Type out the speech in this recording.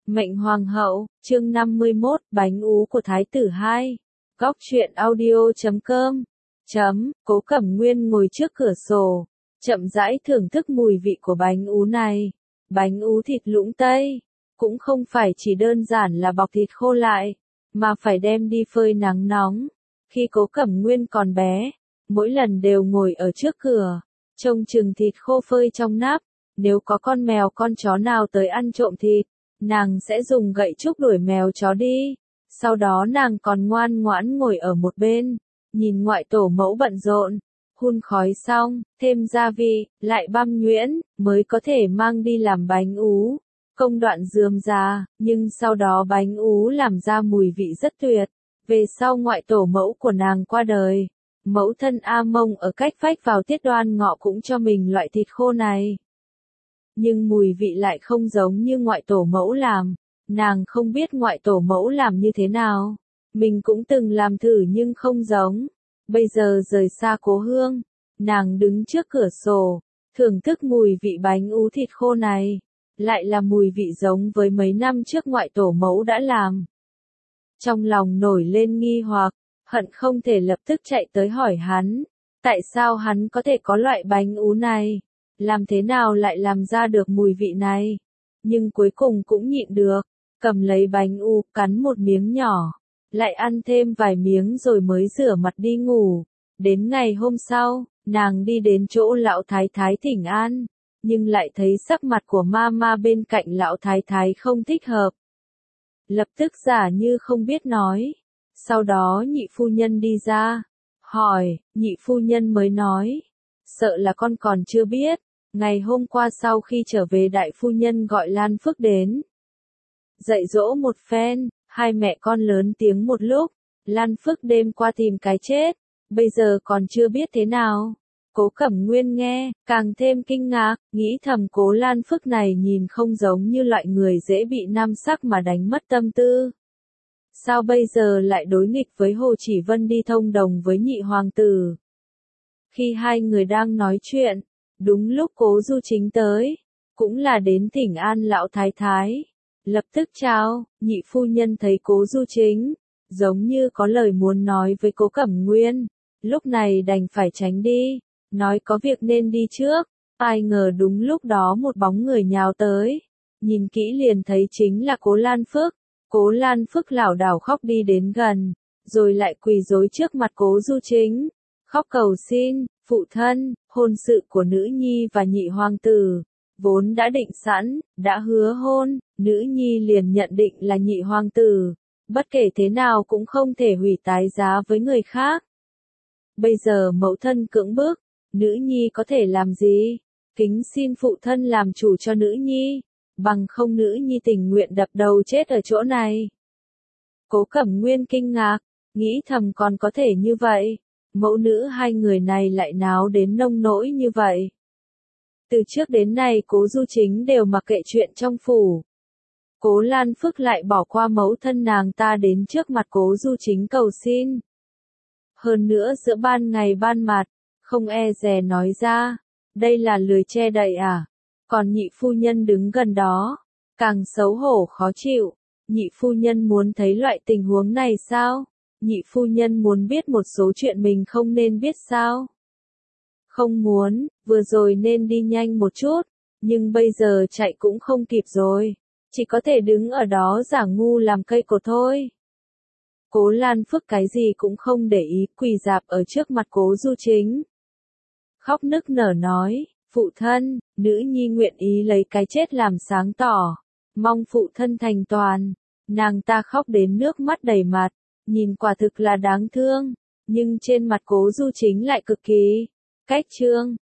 Mệnh Hoàng hậu, chương 51, bánh ú của Thái tử 2. Góc truyện audio.com. Cố Cẩm Nguyên ngồi trước cửa sổ, chậm rãi thưởng thức mùi vị của bánh ú này. Bánh ú thịt lũng Tây, cũng không phải chỉ đơn giản là bọc thịt khô lại, mà phải đem đi phơi nắng nóng. Khi Cố Cẩm Nguyên còn bé, mỗi lần đều ngồi ở trước cửa, trông chừng thịt khô phơi trong nắp. Nếu có con mèo con chó nào tới ăn trộm thịt, nàng sẽ dùng gậy trúc đuổi mèo chó đi. Sau đó nàng còn ngoan ngoãn ngồi ở một bên, nhìn ngoại tổ mẫu bận rộn, hun khói xong, thêm gia vị, lại băm nhuyễn, mới có thể mang đi làm bánh ú. Công đoạn rườm rà, nhưng sau đó bánh ú làm ra mùi vị rất tuyệt. Về sau ngoại tổ mẫu của nàng qua đời, mẫu thân A Mông ở cách vách vào tiết Đoan Ngọ cũng cho mình loại thịt khô này. Nhưng mùi vị lại không giống như ngoại tổ mẫu làm. Nàng không biết ngoại tổ mẫu làm như thế nào. Mình cũng từng làm thử nhưng không giống. Bây giờ rời xa cố hương, nàng đứng trước cửa sổ, thưởng thức mùi vị bánh ú thịt khô này. Lại là mùi vị giống với mấy năm trước ngoại tổ mẫu đã làm. Trong lòng nổi lên nghi hoặc, hận không thể lập tức chạy tới hỏi hắn. Tại sao hắn có thể có loại bánh ú này? Làm thế nào lại làm ra được mùi vị này? Nhưng cuối cùng cũng nhịn được, cầm lấy bánh ú, cắn một miếng nhỏ, lại ăn thêm vài miếng rồi mới rửa mặt đi ngủ. Đến ngày hôm sau, nàng đi đến chỗ lão thái thái thỉnh an, nhưng lại thấy sắc mặt của ma bên cạnh lão thái thái không thích hợp. Lập tức giả như không biết nói. Sau đó nhị phu nhân đi ra, hỏi, nhị phu nhân mới nói, sợ là con còn chưa biết. Ngày hôm qua sau khi trở về đại phu nhân gọi Lan Phước đến. Dạy dỗ một phen, hai mẹ con lớn tiếng một lúc. Lan Phước đêm qua tìm cái chết, bây giờ còn chưa biết thế nào. Cố Cẩm Nguyên nghe, càng thêm kinh ngạc, nghĩ thầm Cố Lan Phước này nhìn không giống như loại người dễ bị nam sắc mà đánh mất tâm tư. Sao bây giờ lại đối nghịch với Hồ Chỉ Vân đi thông đồng với nhị hoàng tử? Khi hai người đang nói chuyện, đúng lúc Cố Du Chính tới, cũng là đến thỉnh an lão thái thái. Lập tức chào, nhị phu nhân thấy Cố Du Chính, giống như có lời muốn nói với Cố Cẩm Nguyên, lúc này đành phải tránh đi, nói có việc nên đi trước. Ai ngờ đúng lúc đó một bóng người nhào tới, nhìn kỹ liền thấy chính là Cố Lan Phước. Cố Lan Phước lảo đảo khóc đi đến gần, rồi lại quỳ rối trước mặt Cố Du Chính, khóc cầu xin, phụ thân, hôn sự của nữ nhi và nhị hoàng tử, vốn đã định sẵn, đã hứa hôn, nữ nhi liền nhận định là nhị hoàng tử, bất kể thế nào cũng không thể hủy tái giá với người khác. Bây giờ mẫu thân cưỡng bức, nữ nhi có thể làm gì? Kính xin phụ thân làm chủ cho nữ nhi, bằng không nữ nhi tình nguyện đập đầu chết ở chỗ này. Cố Cẩm Nguyên kinh ngạc, nghĩ thầm còn có thể như vậy. Mẫu nữ hai người này lại náo đến nông nỗi như vậy. Từ trước đến nay Cố Du Chính đều mặc kệ chuyện trong phủ. Cố Lan Phước lại bỏ qua mẫu thân nàng ta đến trước mặt Cố Du Chính cầu xin. Hơn nữa giữa ban ngày ban mặt, không e dè nói ra, đây là lười che đậy à? Còn nhị phu nhân đứng gần đó, càng xấu hổ khó chịu. Nhị phu nhân muốn thấy loại tình huống này sao? Nhị phu nhân muốn biết một số chuyện mình không nên biết sao? Không muốn, vừa rồi nên đi nhanh một chút, nhưng bây giờ chạy cũng không kịp rồi, chỉ có thể đứng ở đó giả ngu làm cây cột thôi. Cố Lan Phước cái gì cũng không để ý, quỳ rạp ở trước mặt Cố Du Chính. Khóc nức nở nói, phụ thân, nữ nhi nguyện ý lấy cái chết làm sáng tỏ, mong phụ thân thành toàn. Nàng ta khóc đến nước mắt đầy mặt, nhìn quả thực là đáng thương, nhưng trên mặt Cố Du Chính lại cực kỳ cách trương.